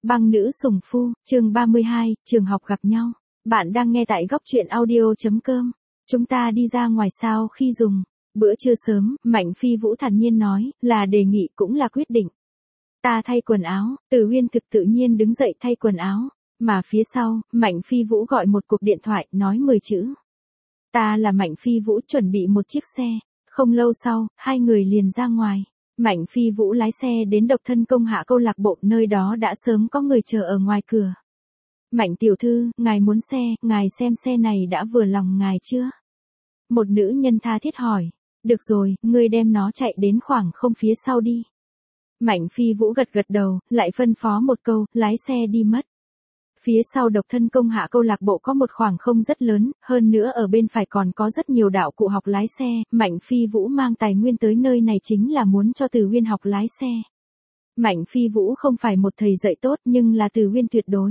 Băng nữ sủng phu, chương 32, trường học gặp nhau. Bạn đang nghe tại góc truyện audio.com. Chúng ta đi ra ngoài sao khi dùng. Bữa trưa sớm, Mạnh Phi Vũ thản nhiên nói, là đề nghị cũng là quyết định. Ta thay quần áo, Từ Uyên thực tự nhiên đứng dậy thay quần áo. Mà phía sau, Mạnh Phi Vũ gọi một cuộc điện thoại, nói 10 chữ. Ta là Mạnh Phi Vũ chuẩn bị một chiếc xe. Không lâu sau, hai người liền ra ngoài. Mạnh Phi Vũ lái xe đến độc thân công hạ câu lạc bộ, nơi đó đã sớm có người chờ ở ngoài cửa. Mạnh tiểu thư, ngài muốn xe, ngài xem xe này đã vừa lòng ngài chưa? Một nữ nhân tha thiết hỏi. Được rồi, ngươi đem nó chạy đến khoảng không phía sau đi. Mạnh Phi Vũ gật gật đầu, lại phân phó một câu, lái xe đi mất. Phía sau độc thân công hạ câu lạc bộ có một khoảng không rất lớn, hơn nữa ở bên phải còn có rất nhiều đạo cụ học lái xe, Mạnh Phi Vũ mang tài nguyên tới nơi này chính là muốn cho Từ Uyên học lái xe. Mạnh Phi Vũ không phải một thầy dạy tốt nhưng là Từ Uyên tuyệt đối.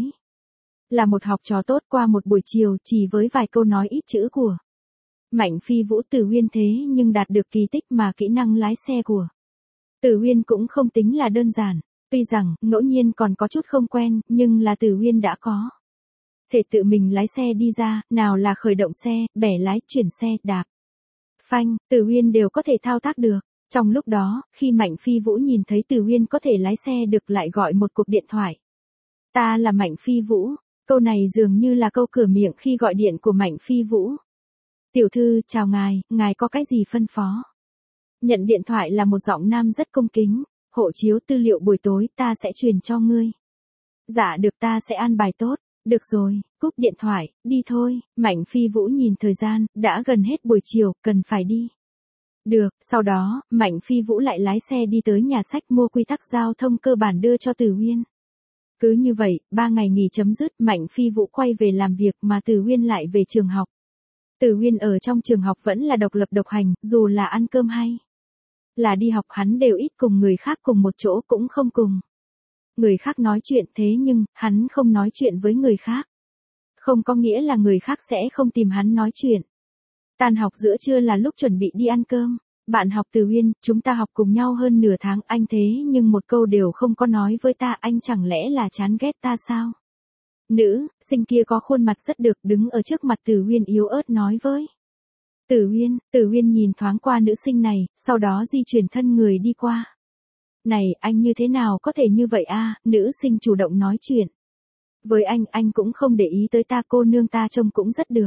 Là một học trò tốt qua một buổi chiều chỉ với vài câu nói ít chữ của Mạnh Phi Vũ, Từ Uyên thế nhưng đạt được kỳ tích mà kỹ năng lái xe của Từ Uyên cũng không tính là đơn giản. Tuy rằng, ngẫu nhiên còn có chút không quen, nhưng là Từ Uyên đã có thể tự mình lái xe đi ra, nào là khởi động xe, bẻ lái, chuyển xe, đạp, phanh, Từ Uyên đều có thể thao tác được. Trong lúc đó, khi Mạnh Phi Vũ nhìn thấy Từ Uyên có thể lái xe được lại gọi một cuộc điện thoại. Ta là Mạnh Phi Vũ. Câu này dường như là câu cửa miệng khi gọi điện của Mạnh Phi Vũ. Tiểu thư, chào ngài có cái gì phân phó? Nhận điện thoại là một giọng nam rất cung kính. Hộ chiếu tư liệu buổi tối ta sẽ truyền cho ngươi. Dạ được, ta sẽ an bài tốt. Được rồi, cúp điện thoại, đi thôi. Mạnh Phi Vũ nhìn thời gian, đã gần hết buổi chiều, cần phải đi. Được, sau đó, Mạnh Phi Vũ lại lái xe đi tới nhà sách mua quy tắc giao thông cơ bản đưa cho Từ Uyên. Cứ như vậy, 3 ngày nghỉ chấm dứt, Mạnh Phi Vũ quay về làm việc mà Từ Uyên lại về trường học. Từ Uyên ở trong trường học vẫn là độc lập độc hành, dù là ăn cơm hay là đi học hắn đều ít cùng người khác cùng một chỗ, cũng không cùng người khác nói chuyện, thế nhưng, hắn không nói chuyện với người khác. Không có nghĩa là người khác sẽ không tìm hắn nói chuyện. Tan học giữa trưa là lúc chuẩn bị đi ăn cơm. Bạn học Từ Uyên, chúng ta học cùng nhau hơn nửa tháng, anh thế nhưng một câu đều không có nói với ta, anh chẳng lẽ là chán ghét ta sao? Nữ sinh kia có khuôn mặt rất được, đứng ở trước mặt Từ Uyên yếu ớt nói với Từ Uyên nhìn thoáng qua nữ sinh này, sau đó di chuyển thân người đi qua. Này, anh như thế nào có thể như vậy a? Nữ sinh chủ động nói chuyện. Với anh cũng không để ý tới ta, cô nương ta trông cũng rất được.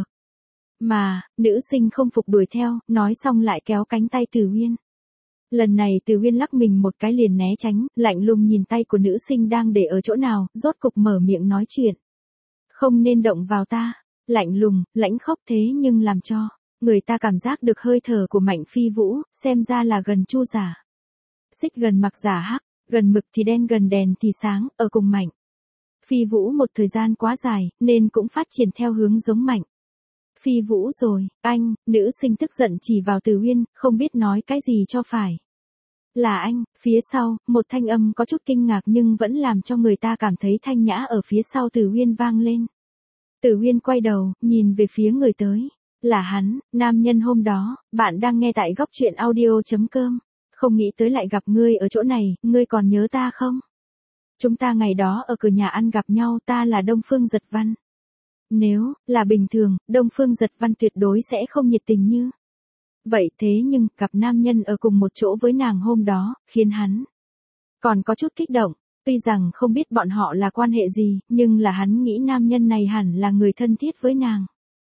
Mà, nữ sinh không phục đuổi theo, nói xong lại kéo cánh tay Từ Uyên. Lần này Từ Uyên lắc mình một cái liền né tránh, lạnh lùng nhìn tay của nữ sinh đang để ở chỗ nào, rốt cục mở miệng nói chuyện. Không nên động vào ta. Lạnh lùng, lãnh khốc, thế nhưng làm cho người ta cảm giác được hơi thở của Mạnh Phi Vũ, xem ra là gần chu giả. Xích gần mặc giả hắc, gần mực thì đen, gần đèn thì sáng, ở cùng Mạnh Phi Vũ một thời gian quá dài, nên cũng phát triển theo hướng giống Mạnh Phi Vũ rồi. Anh, nữ sinh tức giận chỉ vào Từ Uyên, không biết nói cái gì cho phải. Là anh, phía sau, một thanh âm có chút kinh ngạc nhưng vẫn làm cho người ta cảm thấy thanh nhã ở phía sau Từ Uyên vang lên. Từ Uyên quay đầu, nhìn về phía người tới. Là hắn, nam nhân hôm đó, bạn đang nghe tại góc truyện audio.com. Không nghĩ tới lại gặp ngươi ở chỗ này, ngươi còn nhớ ta không? Chúng ta ngày đó ở cửa nhà ăn gặp nhau, ta là Đông Phương Giật Văn. Nếu là bình thường, Đông Phương Giật Văn tuyệt đối sẽ không nhiệt tình như vậy, thế nhưng, gặp nam nhân ở cùng một chỗ với nàng hôm đó, khiến hắn còn có chút kích động. Tuy rằng không biết bọn họ là quan hệ gì, nhưng là hắn nghĩ nam nhân này hẳn là người thân thiết với nàng.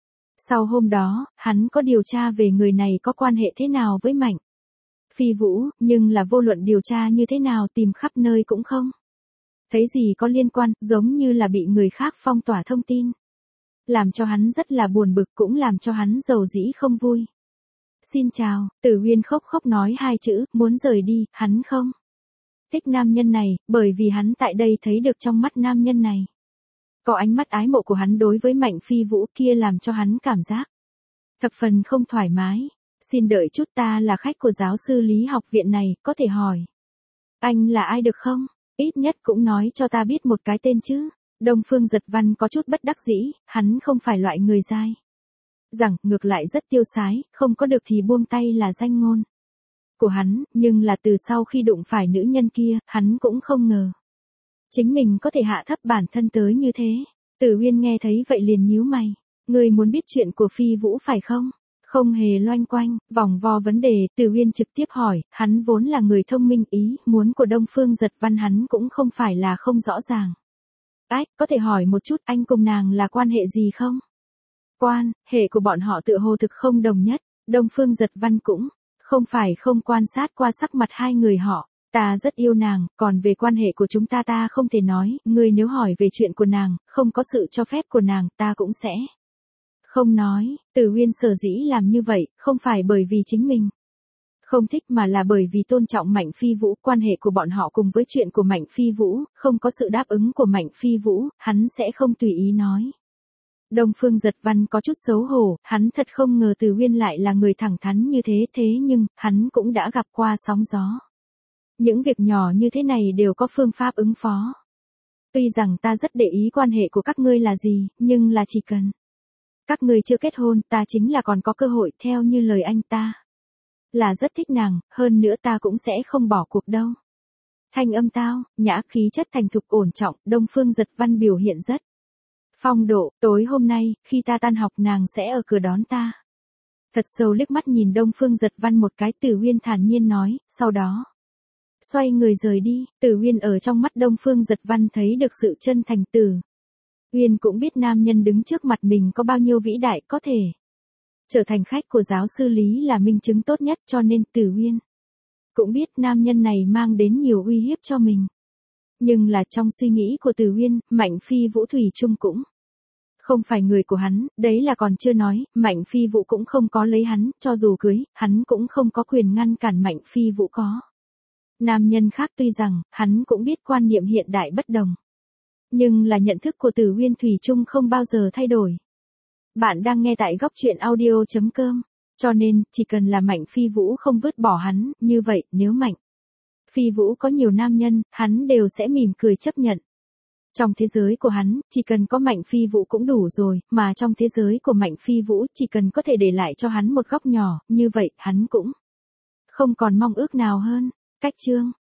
Sau hôm đó, hắn có điều tra về người này có quan hệ thế nào với Mạnh Phi Vũ, nhưng là vô luận điều tra như thế nào tìm khắp nơi cũng không thấy gì có liên quan, giống như là bị người khác phong tỏa thông tin. Làm cho hắn rất là buồn bực, cũng làm cho hắn dầu dĩ không vui. Xin chào, Từ Uyên khóc khóc nói 2 chữ, muốn rời đi, hắn không thích nam nhân này, bởi vì hắn tại đây thấy được trong mắt nam nhân này có ánh mắt ái mộ của hắn đối với Mạnh Phi Vũ kia, làm cho hắn cảm giác thập phần không thoải mái. Xin đợi chút, ta là khách của giáo sư lý học viện này, có thể hỏi anh là ai được không? Ít nhất cũng nói cho ta biết một cái tên chứ. Đông Phương Giật Văn có chút bất đắc dĩ, hắn không phải loại người dai dẳng, ngược lại rất tiêu sái, không có được thì buông tay là danh ngôn của hắn, nhưng là từ sau khi đụng phải nữ nhân kia, hắn cũng không ngờ Chính mình có thể hạ thấp bản thân tới như thế. Tử Uyên nghe thấy vậy liền nhíu mày. Ngươi muốn biết chuyện của Phi Vũ phải không? Không hề loanh quanh, vòng vo vấn đề, Tử Uyên trực tiếp hỏi, hắn vốn là người thông minh, ý muốn của Đông Phương Giật Văn hắn cũng không phải là không rõ ràng. Ách, có thể hỏi một chút anh cùng nàng là quan hệ gì không? Quan hệ của bọn họ tựa hồ thực không đồng nhất, Đông Phương Giật Văn cũng không phải không quan sát qua sắc mặt hai người họ. Ta rất yêu nàng, còn về quan hệ của chúng ta không thể nói, ngươi nếu hỏi về chuyện của nàng, không có sự cho phép của nàng, ta cũng sẽ không nói. Tử Uyên sở dĩ làm như vậy, không phải bởi vì chính mình không thích mà là bởi vì tôn trọng Mạnh Phi Vũ, quan hệ của bọn họ cùng với chuyện của Mạnh Phi Vũ, không có sự đáp ứng của Mạnh Phi Vũ, hắn sẽ không tùy ý nói. Đông Phương Giật Văn có chút xấu hổ, hắn thật không ngờ Tử Uyên lại là người thẳng thắn như thế nhưng, hắn cũng đã gặp qua sóng gió. Những việc nhỏ như thế này đều có phương pháp ứng phó. Tuy rằng ta rất để ý quan hệ của các ngươi là gì, nhưng là chỉ cần các ngươi chưa kết hôn, ta chính là còn có cơ hội, theo như lời anh ta. Là rất thích nàng, hơn nữa ta cũng sẽ không bỏ cuộc đâu. Thanh âm tao, nhã, khí chất thành thục ổn trọng, Đông Phương Giật Văn biểu hiện rất phong độ. Tối hôm nay, khi ta tan học nàng sẽ ở cửa đón ta. Thật sâu liếc mắt nhìn Đông Phương Giật Văn một cái, Tử Uyên thản nhiên nói, sau đó xoay người rời đi. Tử Uyên ở trong mắt Đông Phương Giật Văn thấy được sự chân thành. Tử Uyên cũng biết nam nhân đứng trước mặt mình có bao nhiêu vĩ đại, có thể trở thành khách của giáo sư Lý là minh chứng tốt nhất, cho nên Tử Uyên cũng biết nam nhân này mang đến nhiều uy hiếp cho mình. Nhưng là trong suy nghĩ của Tử Uyên, Mạnh Phi Vũ thủy chung cũng không phải người của hắn, đấy là còn chưa nói, Mạnh Phi Vũ cũng không có lấy hắn, cho dù cưới, hắn cũng không có quyền ngăn cản Mạnh Phi Vũ có nam nhân khác. Tuy rằng, hắn cũng biết quan niệm hiện đại bất đồng. Nhưng là nhận thức của Tử Uyên thủy chung không bao giờ thay đổi. Bạn đang nghe tại góc truyện audio.com. Cho nên, chỉ cần là Mạnh Phi Vũ không vứt bỏ hắn, như vậy, nếu Mạnh Phi Vũ có nhiều nam nhân, hắn đều sẽ mỉm cười chấp nhận. Trong thế giới của hắn, chỉ cần có Mạnh Phi Vũ cũng đủ rồi, mà trong thế giới của Mạnh Phi Vũ chỉ cần có thể để lại cho hắn một góc nhỏ, như vậy, hắn cũng không còn mong ước nào hơn. Cách chương